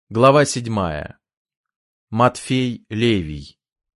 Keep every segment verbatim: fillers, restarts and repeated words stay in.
Глава седьмая. Матфей Левий.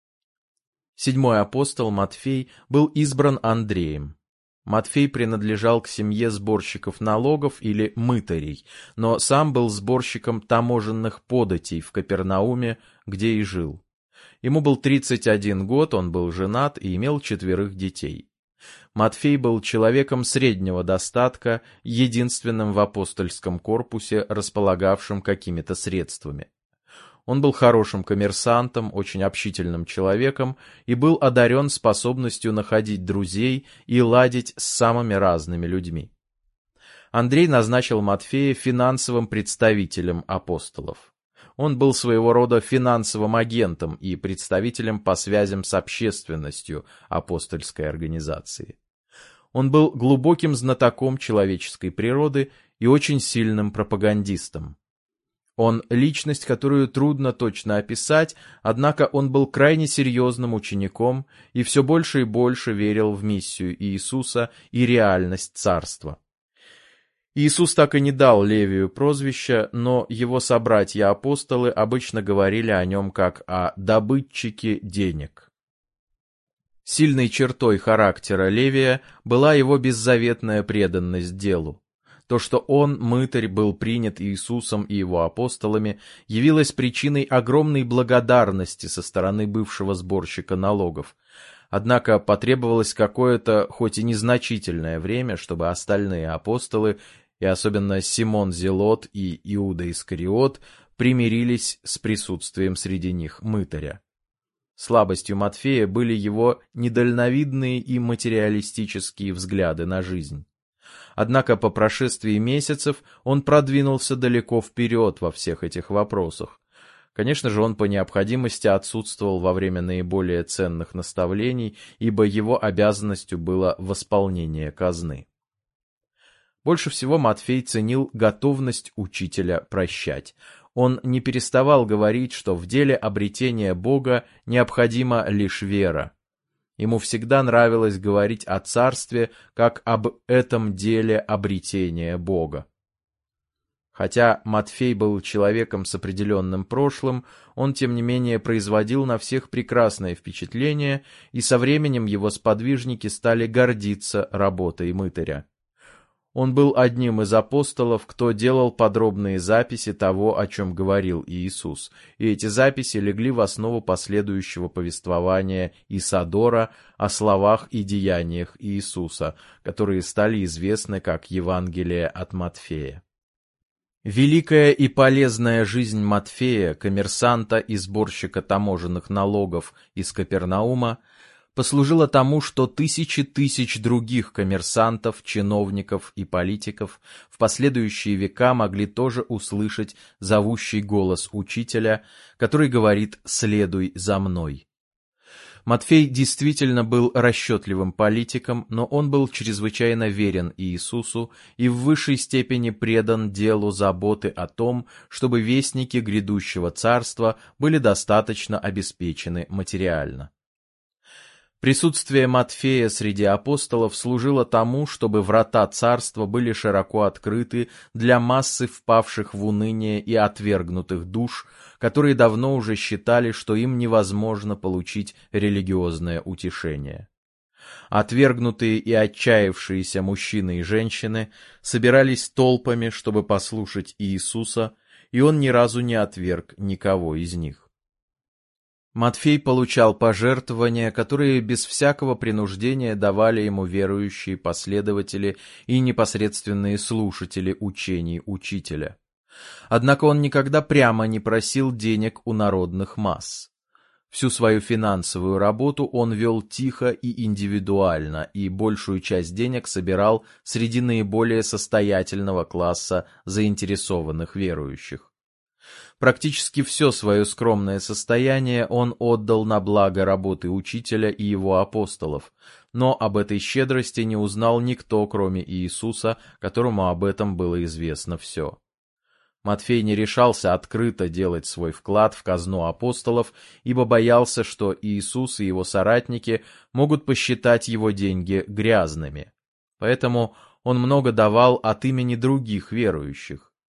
Седьмой апостол Матфей был избран Андреем. Матфей принадлежал к семье сборщиков налогов или мытарей, но сам был сборщиком таможенных податей в Капернауме, где и жил. Ему был тридцать один год, он был женат и имел четверых детей. Матфей был человеком среднего достатка, единственным в апостольском корпусе, располагавшим какими-то средствами. Он был хорошим коммерсантом, очень общительным человеком и был одарен способностью находить друзей и ладить с самыми разными людьми. Андрей назначил Матфея финансовым представителем апостолов. Он был своего рода финансовым агентом и представителем по связям с общественностью апостольской организации. Он был глубоким знатоком человеческой природы и очень сильным пропагандистом. Он личность, которую трудно точно описать, однако он был крайне серьезным учеником и все больше и больше верил в миссию Иисуса и реальность царства. Иисус так и не дал Левию прозвища, но его собратья-апостолы обычно говорили о нем как о добытчике денег. Сильной чертой характера Левия была его беззаветная преданность делу. То, что он, мытарь, был принят Иисусом и его апостолами, явилось причиной огромной благодарности со стороны бывшего сборщика налогов. Однако потребовалось какое-то, хоть и незначительное время, чтобы остальные апостолы, и особенно Симон Зелот и Иуда Искариот, примирились с присутствием среди них мытаря. Слабостью Матфея были его недальновидные и материалистические взгляды на жизнь. Однако по прошествии месяцев он продвинулся далеко вперед во всех этих вопросах. Конечно же, он по необходимости отсутствовал во время наиболее ценных наставлений, ибо его обязанностью было восполнение казны. Больше всего Матфей ценил готовность учителя прощать. Он не переставал говорить, что в деле обретения Бога необходима лишь вера. Ему всегда нравилось говорить о царстве как об этом деле обретения Бога. Хотя Матфей был человеком с определенным прошлым, он, тем не менее, производил на всех прекрасное впечатление, и со временем его сподвижники стали гордиться работой мытаря. Он был одним из апостолов, кто делал подробные записи того, о чем говорил Иисус, и эти записи легли в основу последующего повествования Исодора о словах и деяниях Иисуса, которые стали известны как Евангелие от Матфея. Великая и полезная жизнь Матфея, коммерсанта и сборщика таможенных налогов из Капернаума, послужило тому, что тысячи тысяч других коммерсантов, чиновников и политиков в последующие века могли тоже услышать зовущий голос учителя, который говорит «следуй за мной». Матфей действительно был расчетливым политиком, но он был чрезвычайно верен Иисусу и в высшей степени предан делу заботы о том, чтобы вестники грядущего царства были достаточно обеспечены материально. Присутствие Матфея среди апостолов служило тому, чтобы врата царства были широко открыты для массы впавших в уныние и отвергнутых душ, которые давно уже считали, что им невозможно получить религиозное утешение. Отвергнутые и отчаявшиеся мужчины и женщины собирались толпами, чтобы послушать Иисуса, и он ни разу не отверг никого из них. Матфей получал пожертвования, которые без всякого принуждения давали ему верующие последователи и непосредственные слушатели учений учителя. Однако он никогда прямо не просил денег у народных масс. Всю свою финансовую работу он вел тихо и индивидуально, и большую часть денег собирал среди наиболее состоятельного класса заинтересованных верующих. Практически все свое скромное состояние он отдал на благо работы учителя и его апостолов, но об этой щедрости не узнал никто, кроме Иисуса, которому об этом было известно все. Матфей не решался открыто делать свой вклад в казну апостолов, ибо боялся, что Иисус и его соратники могут посчитать его деньги грязными. Поэтому он много давал от имени других верующих.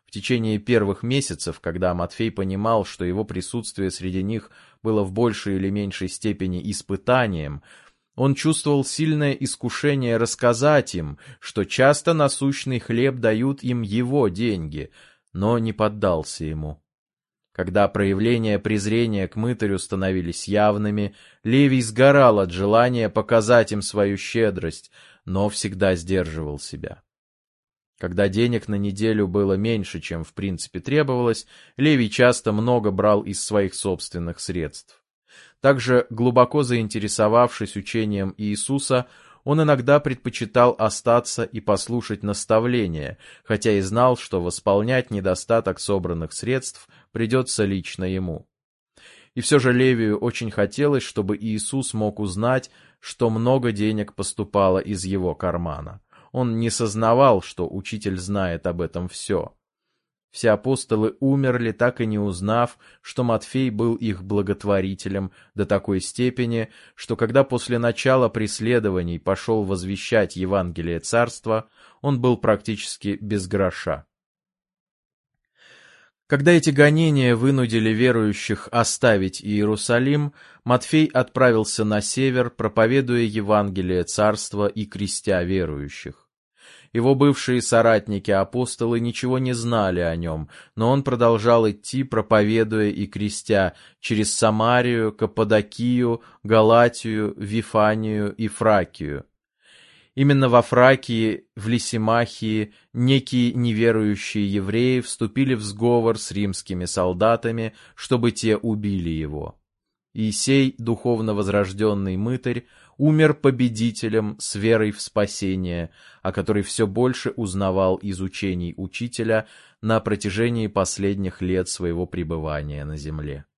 В течение первых месяцев, когда Матфей понимал, что его присутствие среди них было в большей или меньшей степени испытанием, он чувствовал сильное искушение рассказать им, что часто насущный хлеб дают им его деньги, но не поддался ему. Когда проявления презрения к мытарю становились явными, Левий сгорал от желания показать им свою щедрость, но всегда сдерживал себя. Когда денег на неделю было меньше, чем в принципе требовалось, Левий часто много брал из своих собственных средств. Также, глубоко заинтересовавшись учением Иисуса, он иногда предпочитал остаться и послушать наставления, хотя и знал, что восполнять недостаток собранных средств придется лично ему. И все же Левию очень хотелось, чтобы Иисус мог узнать, что много денег поступало из его кармана. Он не сознавал, что учитель знает об этом все. Все апостолы умерли, так и не узнав, что Матфей был их благотворителем до такой степени, что когда после начала преследований пошел возвещать Евангелие Царства, он был практически без гроша. Когда эти гонения вынудили верующих оставить Иерусалим, Матфей отправился на север, проповедуя Евангелие Царства и крестя верующих. Его бывшие соратники-апостолы ничего не знали о нем, но он продолжал идти, проповедуя и крестя через Самарию, Каппадокию, Галатию, Вифанию и Фракию. Именно во Фракии, в Лисимахии, некие неверующие евреи вступили в сговор с римскими солдатами, чтобы те убили его. И сей духовно возрожденный мытарь умер победителем с верой в спасение, о которой все больше узнавал из учений учителя на протяжении последних лет своего пребывания на земле.